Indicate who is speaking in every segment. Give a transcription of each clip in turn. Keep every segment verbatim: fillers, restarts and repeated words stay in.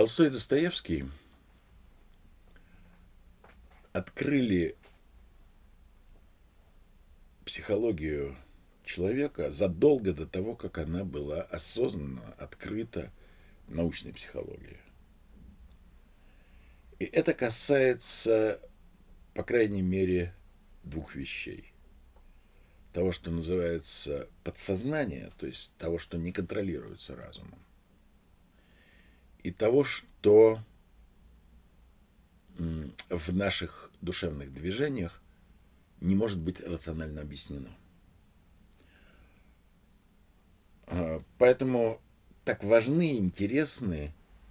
Speaker 1: Толстой и Достоевский открыли психологию человека задолго до того, как она была осознанно открыта научной психологией. И это касается, по крайней мере, двух вещей. Того, что называется подсознание, то есть того, что не контролируется разумом, и того, что в наших душевных движениях не может быть рационально объяснено. Поэтому так важны и интересны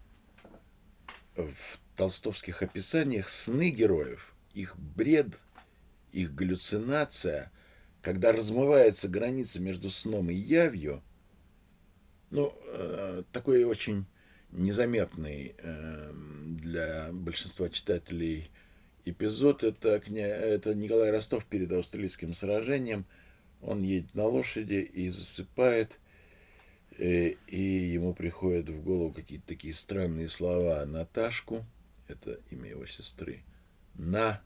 Speaker 1: в толстовских описаниях сны героев, их бред, их галлюцинация, когда размывается граница между сном и явью. Ну, такой очень незаметный для большинства читателей эпизод. Это, это Николай Ростов перед австралийским сражением. Он едет на лошади и засыпает, и ему приходят в голову какие-то такие странные слова. Наташку, это имя его сестры, на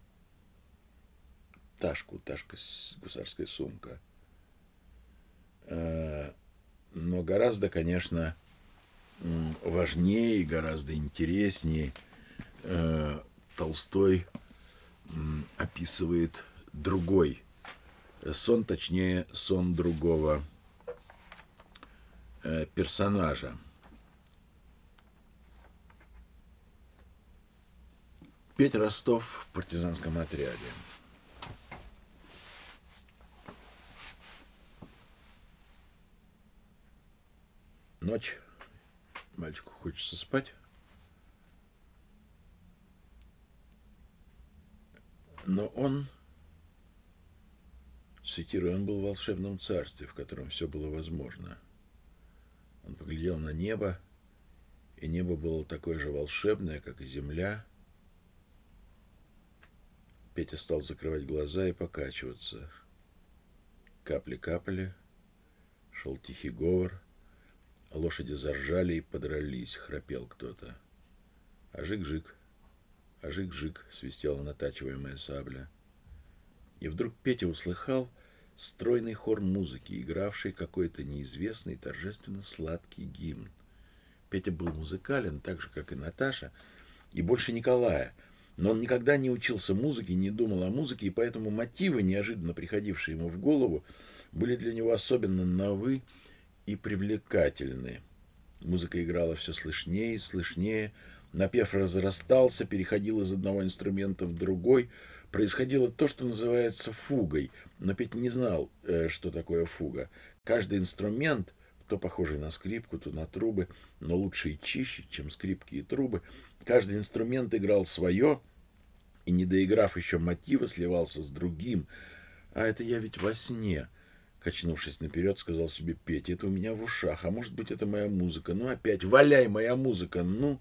Speaker 1: Ташку, Ташка гусарская сумка. Но гораздо, конечно, важнее и гораздо интереснее Толстой описывает другой сон, точнее, сон другого персонажа. Петя Ростов в партизанском отряде. Ночь. Мальчику хочется спать. Но он, цитирую, он был в волшебном царстве, в котором все было возможно. Он поглядел на небо, и небо было такое же волшебное, как и земля. Петя стал закрывать глаза и покачиваться. Капли капали, шел тихий говор. Лошади заржали и подрались, храпел кто-то. Ажик-жик, ажик-жик, свистела натачиваемая сабля. И вдруг Петя услыхал стройный хор музыки, игравший какой-то неизвестный торжественно сладкий гимн. Петя был музыкален, так же, как и Наташа, и больше Николая. Но он никогда не учился музыке, не думал о музыке, и поэтому мотивы, неожиданно приходившие ему в голову, были для него особенно новы и привлекательны. Музыка играла все слышнее и слышнее, напев разрастался, переходил из одного инструмента в другой. Происходило то, что называется фугой, но Петя не знал, что такое фуга. Каждый инструмент, то похожий на скрипку, то на трубы, но лучше и чище, чем скрипки и трубы, каждый инструмент играл свое, и, не доиграв еще мотива, сливался с другим. А это я ведь во сне, качнувшись наперед, сказал себе Петя. Это у меня в ушах, а может быть, это моя музыка. Ну, опять, валяй, моя музыка, ну.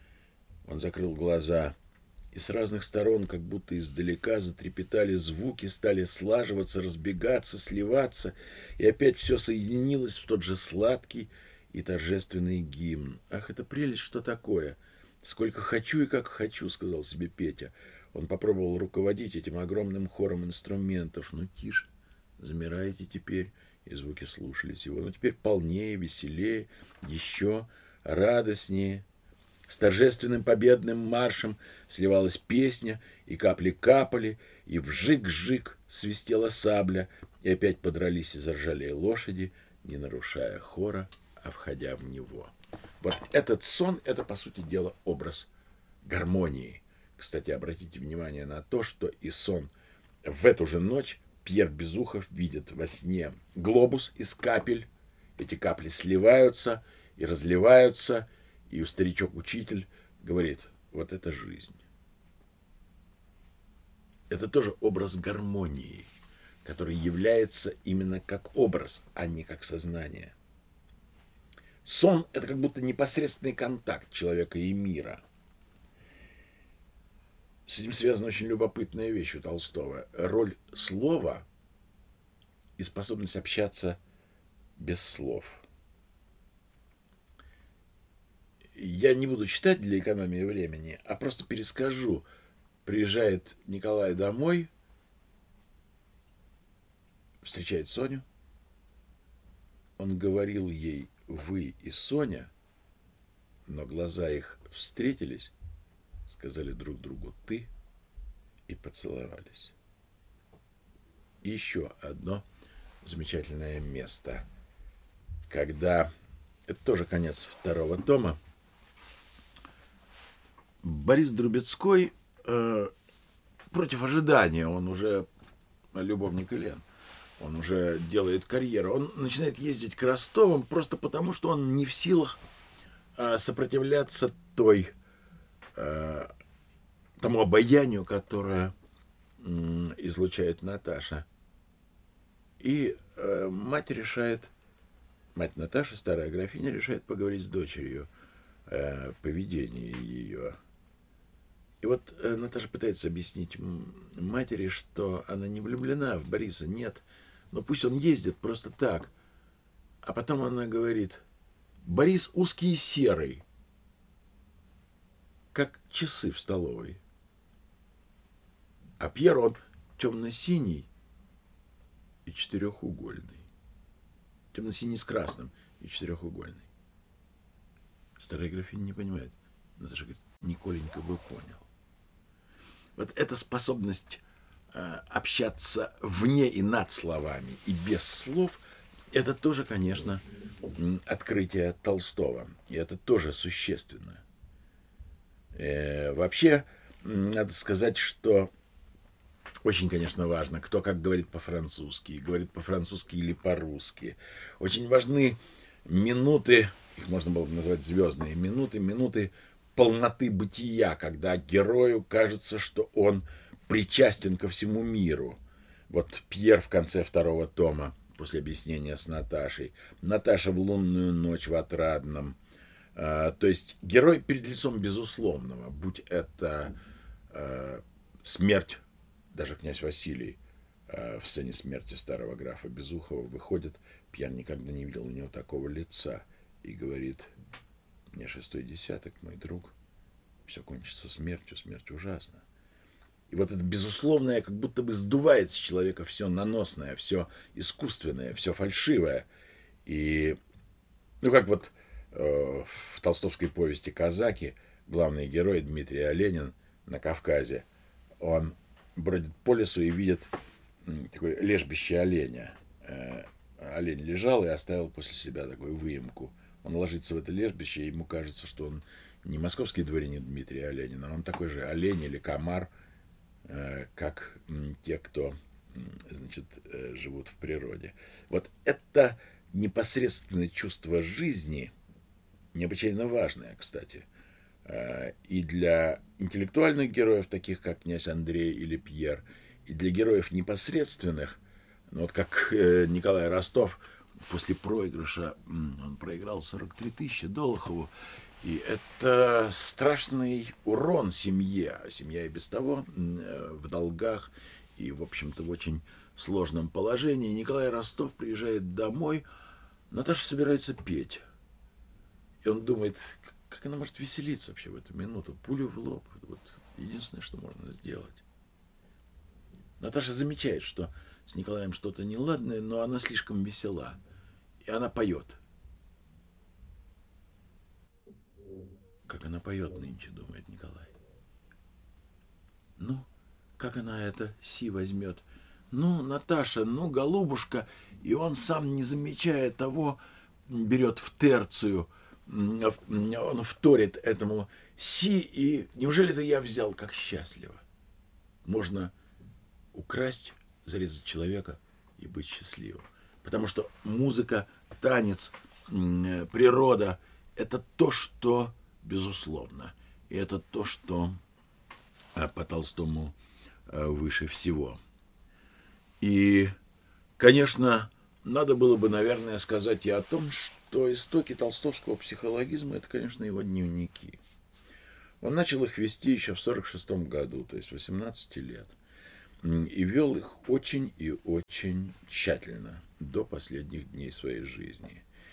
Speaker 1: Он закрыл глаза, и с разных сторон, как будто издалека, затрепетали звуки, стали слаживаться, разбегаться, сливаться, и опять все соединилось в тот же сладкий и торжественный гимн. Ах, это прелесть, что такое! Сколько хочу и как хочу, сказал себе Петя. Он попробовал руководить этим огромным хором инструментов. Ну, тише, замирайте теперь. И звуки слушались его. Ну, теперь полнее, веселее, еще радостнее. С торжественным победным маршем сливалась песня, и капли капали, и вжик-жик свистела сабля, и опять подрались и заржали лошади, не нарушая хора, а входя в него. Вот этот сон – это, по сути дела, образ гармонии. Кстати, обратите внимание на то, что и сон в эту же ночь Пьер Безухов видит во сне глобус из капель. Эти капли сливаются и разливаются, и старичок-учитель говорит, вот это жизнь. Это тоже образ гармонии, который является именно как образ, а не как сознание. Сон – это как будто непосредственный контакт человека и мира. С этим связана очень любопытная вещь у Толстого. Роль слова и способность общаться без слов. я не буду читать для экономии времени, а просто перескажу. Приезжает Николай домой, встречает Соню. Он говорил ей «вы» и «Соня», но глаза их встретились, сказали друг другу «ты» и поцеловались. И еще одно замечательное место, когда, это тоже конец второго тома, Борис Друбецкой э, против ожидания, он уже любовник Элен, он уже делает карьеру, он начинает ездить к Ростовым просто потому, что он не в силах э, сопротивляться той, э, тому обаянию, которое э, излучает Наташа. И э, мать решает, мать Наташи, старая графиня, решает поговорить с дочерью о поведении ее. И вот э, Наташа пытается объяснить матери, что она не влюблена в Бориса, нет, но пусть он ездит просто так. А потом она говорит, Борис узкий и серый, как часы в столовой. А Пьер, он темно-синий и четырехугольный. Темно-синий с красным и четырехугольный. Старая графиня не понимает. Наташа говорит, Николенька бы понял. Вот эта способность э, общаться вне и над словами, и без слов, это тоже, конечно, открытие Толстого. И это тоже существенно. Э, вообще, надо сказать, что очень, конечно, важно, кто как говорит по-французски, говорит по-французски или по-русски. Очень важны минуты, их можно было бы назвать звездные минуты, минуты полноты бытия, когда герою кажется, что он причастен ко всему миру. Вот Пьер в конце второго тома, после объяснения с Наташей. Наташа в лунную ночь в Отрадном. А, то есть герой перед лицом безусловного, будь это а, смерть, даже князь Василий а, в сцене смерти старого графа Безухова выходит, Пьер никогда не видел у него такого лица и говорит, мне шестой десяток, мой друг, все кончится смертью, смерть ужасна. И вот это безусловное как будто бы сдувает с человека все наносное, все искусственное, все фальшивое. И, ну, как вот э, в толстовской повести «Казаки» главный герой Дмитрий Оленин на Кавказе, он бродит по лесу и видит такое лежбище оленя. Э, олень лежал и оставил после себя такую выемку. Он ложится в это лежбище, и ему кажется, что он не московский дворянин Дмитрий Оленин, а он такой же олень или комар, как те, кто, значит, живут в природе. Вот это непосредственное чувство жизни, необычайно важное, кстати, и для интеллектуальных героев, таких как князь Андрей или Пьер, и для героев непосредственных, ну, вот как Николай Ростов, после проигрыша, он проиграл сорок три тысячи Долохову, и это страшный урон семье. Семья и без того в долгах и, в общем-то, в очень сложном положении. Николай Ростов приезжает домой, Наташа собирается петь. И он думает, как она может веселиться вообще в эту минуту. Пулю в лоб. Вот единственное, что можно сделать. Наташа замечает, что с Николаем что-то неладное, но она слишком весела. И она поет. Как она поет нынче, думает Николай. Ну, как она это си возьмет? Ну, Наташа, ну, голубушка. И он сам, не замечая того, берет в терцию, он вторит этому си, и неужели это я взял, как счастливо? Можно украсть, зарезать человека и быть счастливым. Потому что музыка, танец, природа – это то, что безусловно. И это то, что по Толстому выше всего. И, конечно, надо было бы, наверное, сказать и о том, что истоки толстовского психологизма – это, конечно, его дневники. Он начал их вести еще в сорок шестом году, то есть восемнадцати лет. И вел их очень и очень тщательно, до последних дней своей жизни.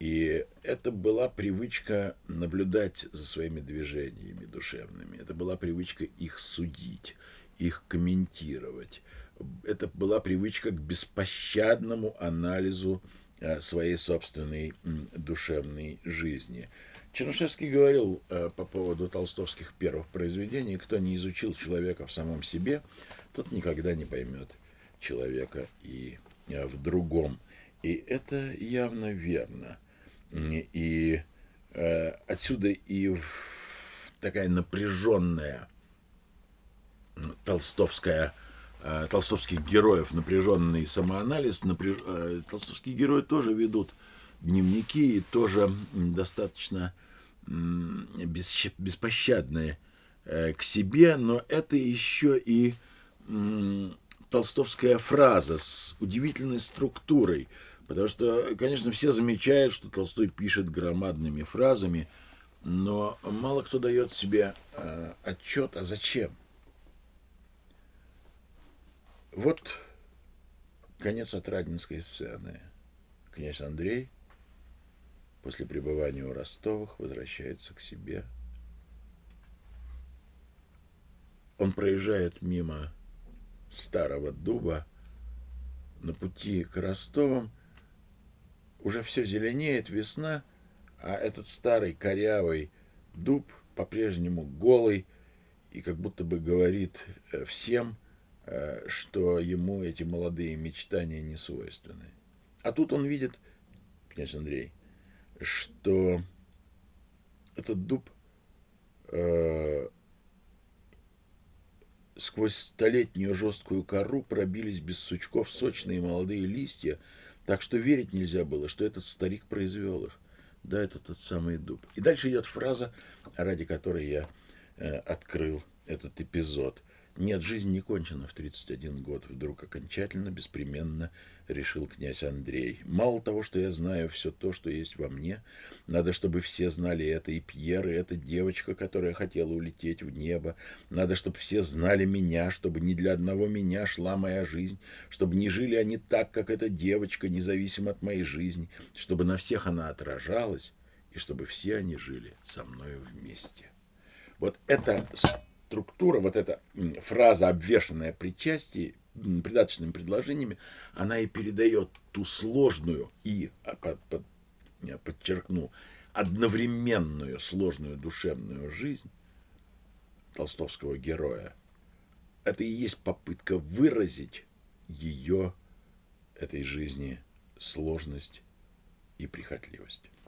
Speaker 1: И это была привычка наблюдать за своими движениями душевными. Это была привычка их судить, их комментировать. Это была привычка к беспощадному анализу своей собственной душевной жизни. Чернышевский говорил по поводу толстовских первых произведений: кто не изучил человека в самом себе, тот никогда не поймет человека и в другом. И это явно верно. И э, отсюда и такая напряженная толстовская, э, толстовских героев напряженный самоанализ. Напряж... Э, толстовские герои тоже ведут дневники и тоже достаточно э, бес... беспощадные э, к себе, но это еще и э, толстовская фраза с удивительной структурой. Потому что, конечно, все замечают, что Толстой пишет громадными фразами, но мало кто дает себе э, отчет, а зачем. Вот конец отрадненской сцены. Князь Андрей после пребывания у Ростовых возвращается к себе. Он проезжает мимо старого дуба. На пути к Ростовым уже все зеленеет, весна, а этот старый корявый дуб по-прежнему голый и как будто бы говорит всем, что ему эти молодые мечтания не свойственны. А тут он видит, князь Андрей, что этот дуб э, сквозь столетнюю жесткую кору пробились без сучков сочные молодые листья, так что верить нельзя было, что этот старик произвел их. Да, это тот самый дуб. И дальше идет фраза, ради которой я э, открыл этот эпизод. Нет, жизнь не кончена в тридцать один год. Вдруг окончательно, беспременно решил князь Андрей. Мало того, что я знаю все то, что есть во мне, надо, чтобы все знали это. И Пьер, и эта девочка, которая хотела улететь в небо. Надо, чтобы все знали меня, чтобы не для одного меня шла моя жизнь, чтобы не жили они так, как эта девочка, независимо от моей жизни, чтобы на всех она отражалась, и чтобы все они жили со мною вместе. Вот это структура, вот эта фраза, обвешанная причастием, придаточными предложениями, она и передает ту сложную и, подчеркну, одновременную сложную душевную жизнь толстовского героя. Это и есть попытка выразить ее, этой жизни, сложность и прихотливость.